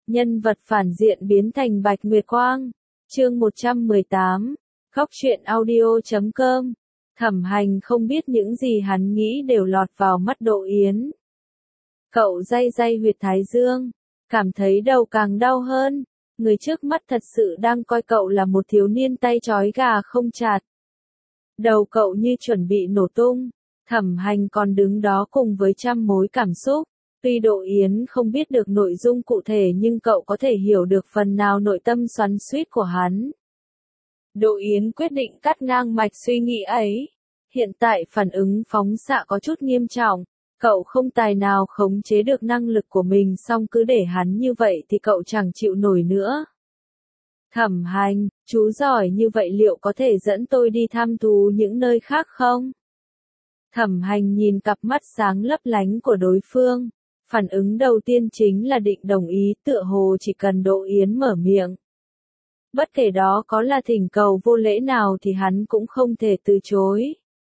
Nhân vật phản diện biến thành Bạch Nguyệt Quang. Chương 118. Góc truyện audio.com. Thẩm Hành không biết những gì hắn nghĩ đều lọt vào mắt Đỗ Yến. Cậu day day huyệt thái dương, cảm thấy đầu càng đau hơn. Người trước mắt thật sự đang coi cậu là một thiếu niên tay trói gà không chặt. Đầu cậu như chuẩn bị nổ tung. Thẩm Hành còn đứng đó cùng với trăm mối cảm xúc. Tuy Đỗ Yến không biết được nội dung cụ thể nhưng cậu có thể hiểu được phần nào nội tâm xoắn xuýt của hắn. Đỗ Yến quyết định cắt ngang mạch suy nghĩ ấy. Hiện tại phản ứng phóng xạ có chút nghiêm trọng. Cậu không tài nào khống chế được năng lực của mình, song cứ để hắn như vậy thì cậu chẳng chịu nổi nữa. Thẩm Hành, chú giỏi như vậy liệu có thể dẫn tôi đi thăm thú những nơi khác không? Thẩm Hành nhìn cặp mắt sáng lấp lánh của đối phương. Phản ứng đầu tiên chính là định đồng ý, tựa hồ chỉ cần Đỗ Yến mở miệng. Bất kể đó có là thỉnh cầu vô lễ nào thì hắn cũng không thể từ chối.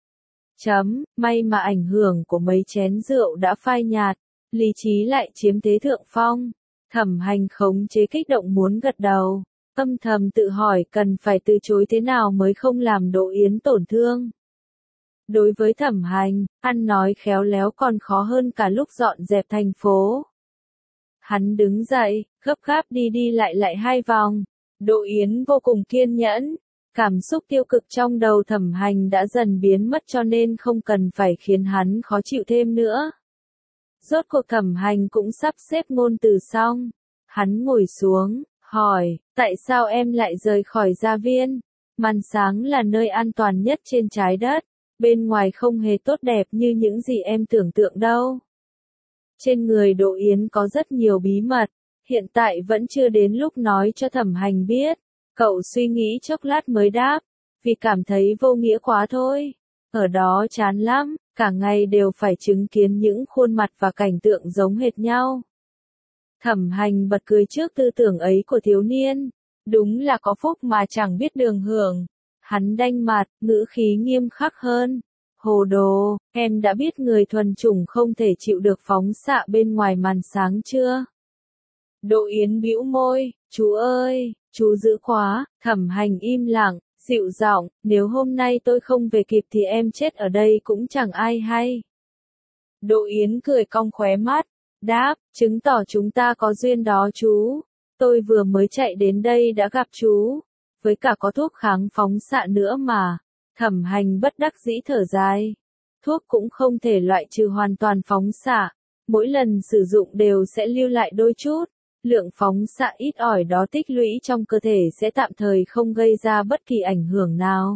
May mà ảnh hưởng của mấy chén rượu đã phai nhạt, lý trí lại chiếm thế thượng phong. Thẩm Hành khống chế kích động muốn gật đầu, âm thầm tự hỏi cần phải từ chối thế nào mới không làm Đỗ Yến tổn thương. Đối với Thẩm Hành, ăn nói khéo léo còn khó hơn cả lúc dọn dẹp thành phố. Hắn đứng dậy, gấp gáp đi đi lại hai vòng. Đỗ Yến vô cùng kiên nhẫn. Cảm xúc tiêu cực trong đầu Thẩm Hành đã dần biến mất cho nên không cần phải khiến hắn khó chịu thêm nữa. Rốt cuộc Thẩm Hành cũng sắp xếp ngôn từ xong. Hắn ngồi xuống, hỏi, tại sao em lại rời khỏi gia viên? Màn sáng là nơi an toàn nhất trên trái đất. Bên ngoài không hề tốt đẹp như những gì em tưởng tượng đâu. Trên người Đỗ Yến có rất nhiều bí mật. Hiện tại vẫn chưa đến lúc nói cho Thẩm Hành biết. Cậu suy nghĩ chốc lát mới đáp, vì cảm thấy vô nghĩa quá thôi. Ở đó chán lắm, cả ngày đều phải chứng kiến những khuôn mặt và cảnh tượng giống hệt nhau. Thẩm Hành bật cười trước tư tưởng ấy của thiếu niên. Đúng là có phúc mà chẳng biết đường hưởng. Hắn đanh mặt, ngữ khí nghiêm khắc hơn. Hồ đồ, em đã biết người thuần chủng không thể chịu được phóng xạ bên ngoài màn sáng chưa? Đỗ Yến bĩu môi, chú ơi, chú dữ quá. Thẩm Hành im lặng, dịu giọng, nếu hôm nay tôi không về kịp thì em chết ở đây cũng chẳng ai hay. Đỗ Yến cười cong khóe mắt, đáp, chứng tỏ chúng ta có duyên đó chú. Tôi vừa mới chạy đến đây đã gặp chú. Với cả có thuốc kháng phóng xạ nữa mà. Thẩm Hành bất đắc dĩ thở dài. Thuốc cũng không thể loại trừ hoàn toàn phóng xạ. Mỗi lần sử dụng đều sẽ lưu lại đôi chút. Lượng phóng xạ ít ỏi đó tích lũy trong cơ thể sẽ tạm thời không gây ra bất kỳ ảnh hưởng nào.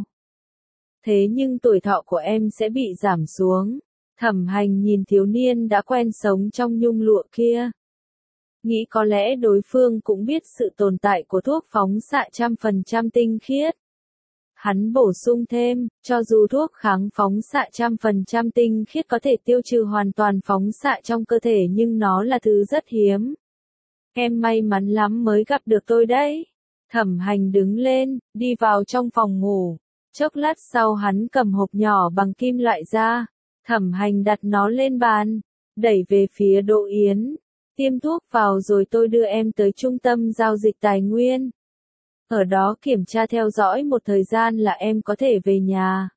Thế nhưng tuổi thọ của em sẽ bị giảm xuống. Thẩm Hành nhìn thiếu niên đã quen sống trong nhung lụa kia. Nghĩ có lẽ đối phương cũng biết sự tồn tại của thuốc phóng xạ 100% tinh khiết. Hắn bổ sung thêm, cho dù thuốc kháng phóng xạ 100% tinh khiết có thể tiêu trừ hoàn toàn phóng xạ trong cơ thể nhưng nó là thứ rất hiếm. Em may mắn lắm mới gặp được tôi đấy. Thẩm Hành đứng lên, đi vào trong phòng ngủ. Chốc lát sau hắn cầm hộp nhỏ bằng kim loại ra. Thẩm Hành đặt nó lên bàn, đẩy về phía Đỗ Yến. Tiêm thuốc vào rồi tôi đưa em tới trung tâm giao dịch tài nguyên. Ở đó kiểm tra theo dõi một thời gian là em có thể về nhà.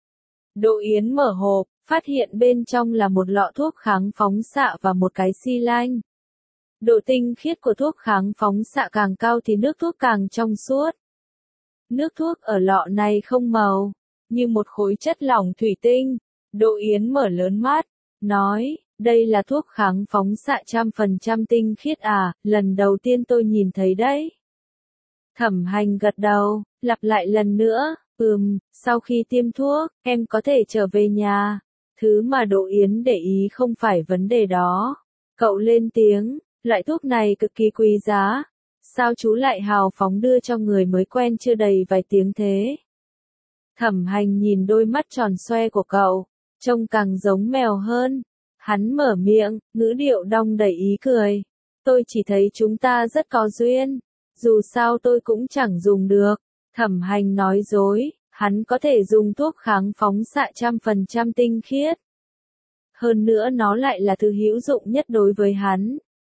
Đỗ Yến mở hộp, phát hiện bên trong là một lọ thuốc kháng phóng xạ và một cái xi lanh. Độ tinh khiết của thuốc kháng phóng xạ càng cao thì nước thuốc càng trong suốt. Nước thuốc ở lọ này không màu, như một khối chất lỏng thủy tinh. Đỗ Yến mở lớn mắt, nói, đây là thuốc kháng phóng xạ 100% tinh khiết à, lần đầu tiên tôi nhìn thấy đấy. Thẩm Hành gật đầu, lặp lại lần nữa, sau khi tiêm thuốc, em có thể trở về nhà. Thứ mà Đỗ Yến để ý không phải vấn đề đó. Cậu lên tiếng, loại thuốc này cực kỳ quý giá. Sao chú lại hào phóng đưa cho người mới quen chưa đầy vài tiếng thế? Thẩm Hành nhìn đôi mắt tròn xoe của cậu, trông càng giống mèo hơn. Hắn mở miệng, ngữ điệu đong đầy ý cười. Tôi chỉ thấy chúng ta rất có duyên. Dù sao tôi cũng chẳng dùng được. Thẩm Hành nói dối, hắn có thể dùng thuốc kháng phóng xạ 100% tinh khiết. Hơn nữa nó lại là thứ hữu dụng nhất đối với hắn.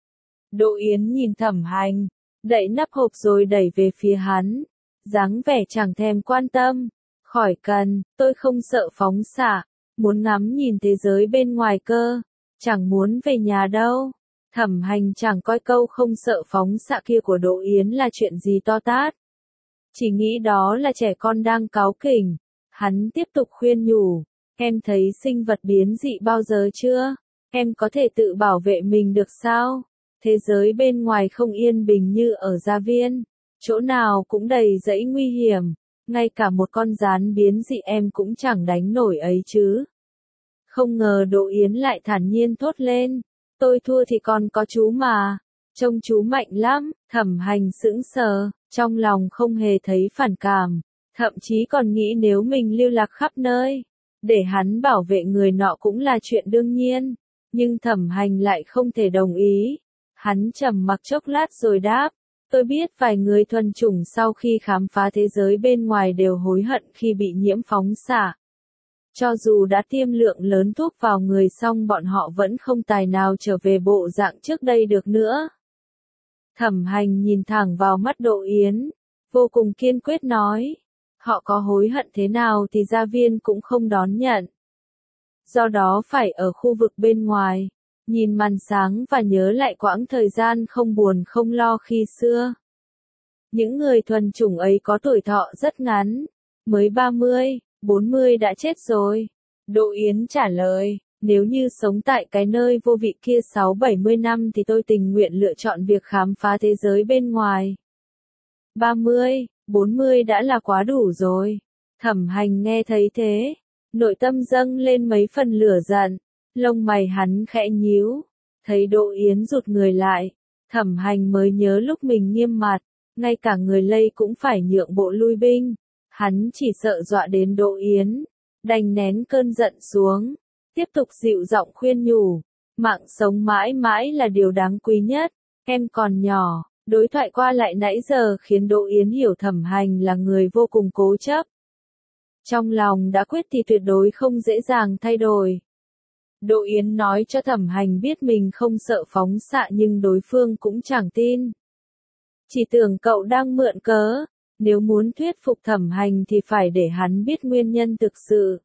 Đỗ Yến nhìn Thẩm Hành, đậy nắp hộp rồi đẩy về phía hắn, dáng vẻ chẳng thèm quan tâm. Khỏi cần, tôi không sợ phóng xạ, muốn ngắm nhìn thế giới bên ngoài cơ, chẳng muốn về nhà đâu. Thẩm Hành chẳng coi câu không sợ phóng xạ kia của Đỗ Yến là chuyện gì to tát. Chỉ nghĩ đó là trẻ con đang cáu kỉnh. Hắn tiếp tục khuyên nhủ, em thấy sinh vật biến dị bao giờ chưa? Em có thể tự bảo vệ mình được sao? Thế giới bên ngoài không yên bình như ở gia viên, chỗ nào cũng đầy dẫy nguy hiểm, ngay cả một con gián biến dị em cũng chẳng đánh nổi ấy chứ. Không ngờ Đỗ Yến lại thản nhiên thốt lên, tôi thua thì còn có chú mà, trông chú mạnh lắm. Thẩm Hành sững sờ, trong lòng không hề thấy phản cảm, thậm chí còn nghĩ nếu mình lưu lạc khắp nơi, để hắn bảo vệ người nọ cũng là chuyện đương nhiên, nhưng Thẩm Hành lại không thể đồng ý. Hắn trầm mặc chốc lát rồi đáp, tôi biết vài người thuần chủng sau khi khám phá thế giới bên ngoài đều hối hận khi bị nhiễm phóng xạ. Cho dù đã tiêm lượng lớn thuốc vào người xong bọn họ vẫn không tài nào trở về bộ dạng trước đây được nữa. Thẩm Hành nhìn thẳng vào mắt Đỗ Yến, vô cùng kiên quyết nói, họ có hối hận thế nào thì gia viên cũng không đón nhận. Do đó phải ở khu vực bên ngoài, nhìn màn sáng và nhớ lại quãng thời gian không buồn không lo khi xưa. Những người thuần chủng ấy có tuổi thọ rất ngắn, mới 30, 40 đã chết rồi. Đỗ Yến trả lời, nếu như sống tại cái nơi vô vị kia 6-70 năm thì tôi tình nguyện lựa chọn việc khám phá thế giới bên ngoài. 30, 40 đã là quá đủ rồi. Thẩm Hành nghe thấy thế, nội tâm dâng lên mấy phần lửa giận, lông mày hắn khẽ nhíu, thấy Đỗ Yến rụt người lại, Thẩm Hành mới nhớ lúc mình nghiêm mặt, ngay cả người lây cũng phải nhượng bộ lui binh, hắn chỉ sợ dọa đến Đỗ Yến, đành nén cơn giận xuống, tiếp tục dịu giọng khuyên nhủ, mạng sống mãi mãi là điều đáng quý nhất, em còn nhỏ. Đối thoại qua lại nãy giờ khiến Đỗ Yến hiểu Thẩm Hành là người vô cùng cố chấp. Trong lòng đã quyết thì tuyệt đối không dễ dàng thay đổi. Đỗ Yến nói cho Thẩm Hành biết mình không sợ phóng xạ nhưng đối phương cũng chẳng tin. Chỉ tưởng cậu đang mượn cớ, nếu muốn thuyết phục Thẩm Hành thì phải để hắn biết nguyên nhân thực sự.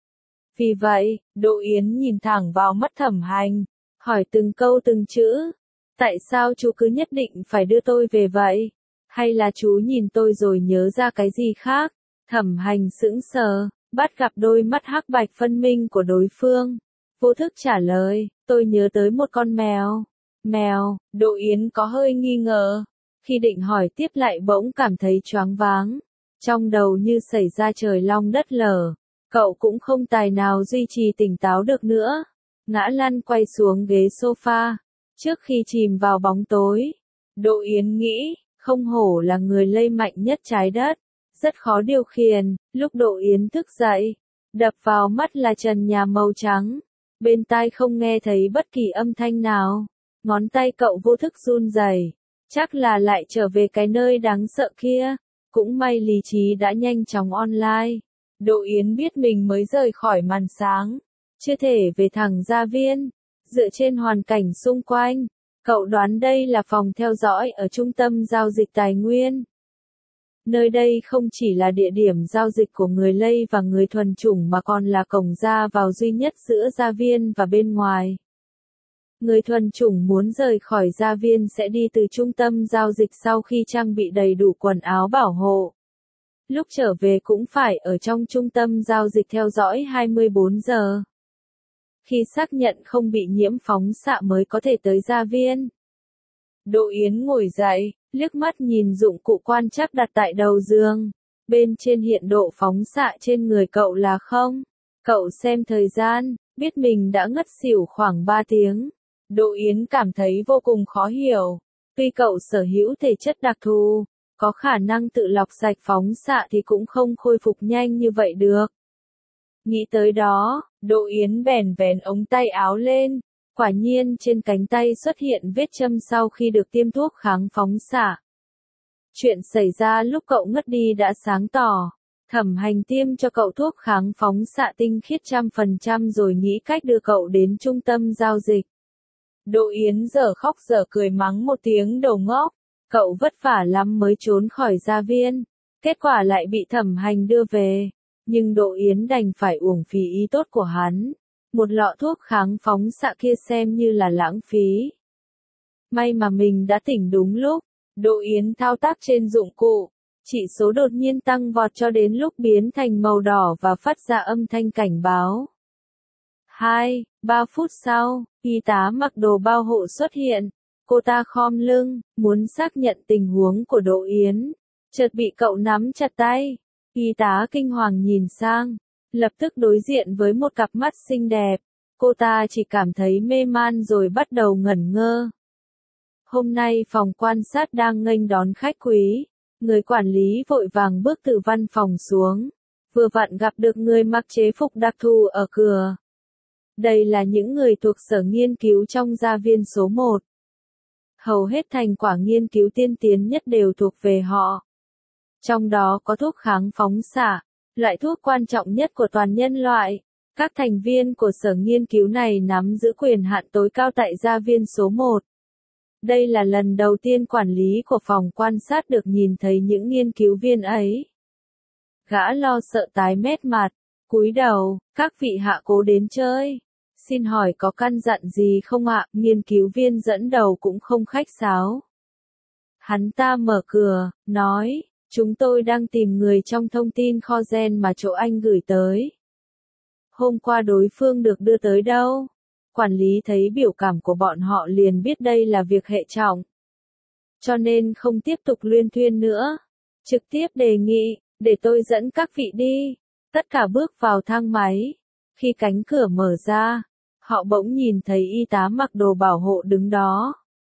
Vì vậy, Đỗ Yến nhìn thẳng vào mắt Thẩm Hành, hỏi từng câu từng chữ. Tại sao chú cứ nhất định phải đưa tôi về vậy? Hay là chú nhìn tôi rồi nhớ ra cái gì khác? Thẩm Hành sững sờ, bắt gặp đôi mắt hắc bạch phân minh của đối phương. Vô thức trả lời, tôi nhớ tới một con mèo. Mèo, Đỗ Yến có hơi nghi ngờ. Khi định hỏi tiếp lại bỗng cảm thấy choáng váng. Trong đầu như xảy ra trời long đất lở. Cậu cũng không tài nào duy trì tỉnh táo được nữa. Ngã lăn quay xuống ghế sofa. Trước khi chìm vào bóng tối, Đỗ Yến nghĩ, không hổ là người lây mạnh nhất trái đất, rất khó điều khiển. Lúc Đỗ Yến thức dậy, đập vào mắt là trần nhà màu trắng, bên tai không nghe thấy bất kỳ âm thanh nào, ngón tay cậu vô thức run rẩy, chắc là lại trở về cái nơi đáng sợ kia, cũng may lý trí đã nhanh chóng online. Đỗ Yến biết mình mới rời khỏi màn sáng, chưa thể về thẳng gia viên. Dựa trên hoàn cảnh xung quanh, cậu đoán đây là phòng theo dõi ở trung tâm giao dịch tài nguyên. Nơi đây không chỉ là địa điểm giao dịch của người lây và người thuần chủng mà còn là cổng ra vào duy nhất giữa gia viên và bên ngoài. Người thuần chủng muốn rời khỏi gia viên sẽ đi từ trung tâm giao dịch sau khi trang bị đầy đủ quần áo bảo hộ. Lúc trở về cũng phải ở trong trung tâm giao dịch theo dõi 24 giờ. Khi xác nhận không bị nhiễm phóng xạ mới có thể tới gia viên. Đỗ Yến ngồi dậy, liếc mắt nhìn dụng cụ quan trắc đặt tại đầu giường. Bên trên hiện độ phóng xạ trên người cậu là 0. Cậu xem thời gian, biết mình đã ngất xỉu khoảng 3 tiếng. Đỗ Yến cảm thấy vô cùng khó hiểu. Tuy cậu sở hữu thể chất đặc thù, có khả năng tự lọc sạch phóng xạ thì cũng không khôi phục nhanh như vậy được. Nghĩ tới đó, Đỗ Yến bèn vén ống tay áo lên, quả nhiên trên cánh tay xuất hiện vết châm sau khi được tiêm thuốc kháng phóng xạ. Chuyện xảy ra lúc cậu ngất đi đã sáng tỏ, Thẩm Hành tiêm cho cậu thuốc kháng phóng xạ tinh khiết 100% rồi nghĩ cách đưa cậu đến trung tâm giao dịch. Đỗ Yến dở khóc dở cười mắng một tiếng đồ ngốc. Cậu vất vả lắm mới trốn khỏi gia viên. Kết quả lại bị Thẩm Hành đưa về. Nhưng Đỗ Yến đành phải uổng phí ý tốt của hắn. Một lọ thuốc kháng phóng xạ kia xem như là lãng phí. May mà mình đã tỉnh đúng lúc. Đỗ Yến thao tác trên dụng cụ. Chỉ số đột nhiên tăng vọt cho đến lúc biến thành màu đỏ và phát ra âm thanh cảnh báo. 2-3 phút sau, y tá mặc đồ bao hộ xuất hiện. Cô ta khom lưng, muốn xác nhận tình huống của Đỗ Yến. Chợt bị cậu nắm chặt tay. Y tá kinh hoàng nhìn sang. Lập tức đối diện với một cặp mắt xinh đẹp. Cô ta chỉ cảm thấy mê man rồi bắt đầu ngẩn ngơ. Hôm nay phòng quan sát đang nghênh đón khách quý. Người quản lý vội vàng bước từ văn phòng xuống. Vừa vặn gặp được người mặc chế phục đặc thù ở cửa. Đây là những người thuộc sở nghiên cứu trong gia viên số 1. Hầu hết thành quả nghiên cứu tiên tiến nhất đều thuộc về họ. Trong đó có thuốc kháng phóng xạ, loại thuốc quan trọng nhất của toàn nhân loại. Các thành viên của sở nghiên cứu này nắm giữ quyền hạn tối cao tại gia viên số 1. Đây là lần đầu tiên quản lý của phòng quan sát được nhìn thấy những nghiên cứu viên ấy. Gã lo sợ tái mét mặt, cúi đầu, các vị hạ cố đến chơi. Xin hỏi có căn dặn gì không ạ? Nghiên cứu viên dẫn đầu cũng không khách sáo. Hắn ta mở cửa, nói, chúng tôi đang tìm người trong thông tin kho gen mà chỗ anh gửi tới. Hôm qua đối phương được đưa tới đâu? Quản lý thấy biểu cảm của bọn họ liền biết đây là việc hệ trọng. Cho nên không tiếp tục luyên thuyên nữa. Trực tiếp đề nghị, để tôi dẫn các vị đi. Tất cả bước vào thang máy. Khi cánh cửa mở ra, họ bỗng nhìn thấy y tá mặc đồ bảo hộ đứng đó.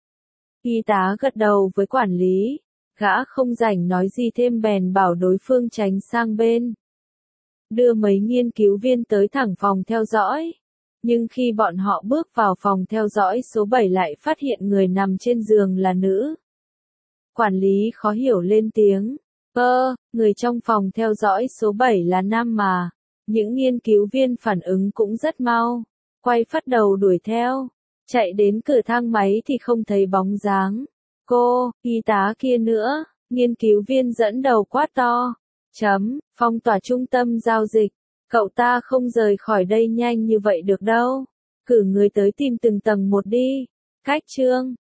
Y tá gật đầu với quản lý. Gã không rảnh nói gì thêm bèn bảo đối phương tránh sang bên. Đưa mấy nghiên cứu viên tới thẳng phòng theo dõi. Nhưng khi bọn họ bước vào phòng theo dõi số 7 lại phát hiện người nằm trên giường là nữ. Quản lý khó hiểu lên tiếng. Người trong phòng theo dõi số 7 là nam mà. Những nghiên cứu viên phản ứng cũng rất mau. Quay phát đầu đuổi theo. Chạy đến cửa thang máy thì không thấy bóng dáng. Y tá kia nữa. Nghiên cứu viên dẫn đầu quát to. Phong tỏa trung tâm giao dịch. Cậu ta không rời khỏi đây nhanh như vậy được đâu. Cử người tới tìm từng tầng một đi. Cách chương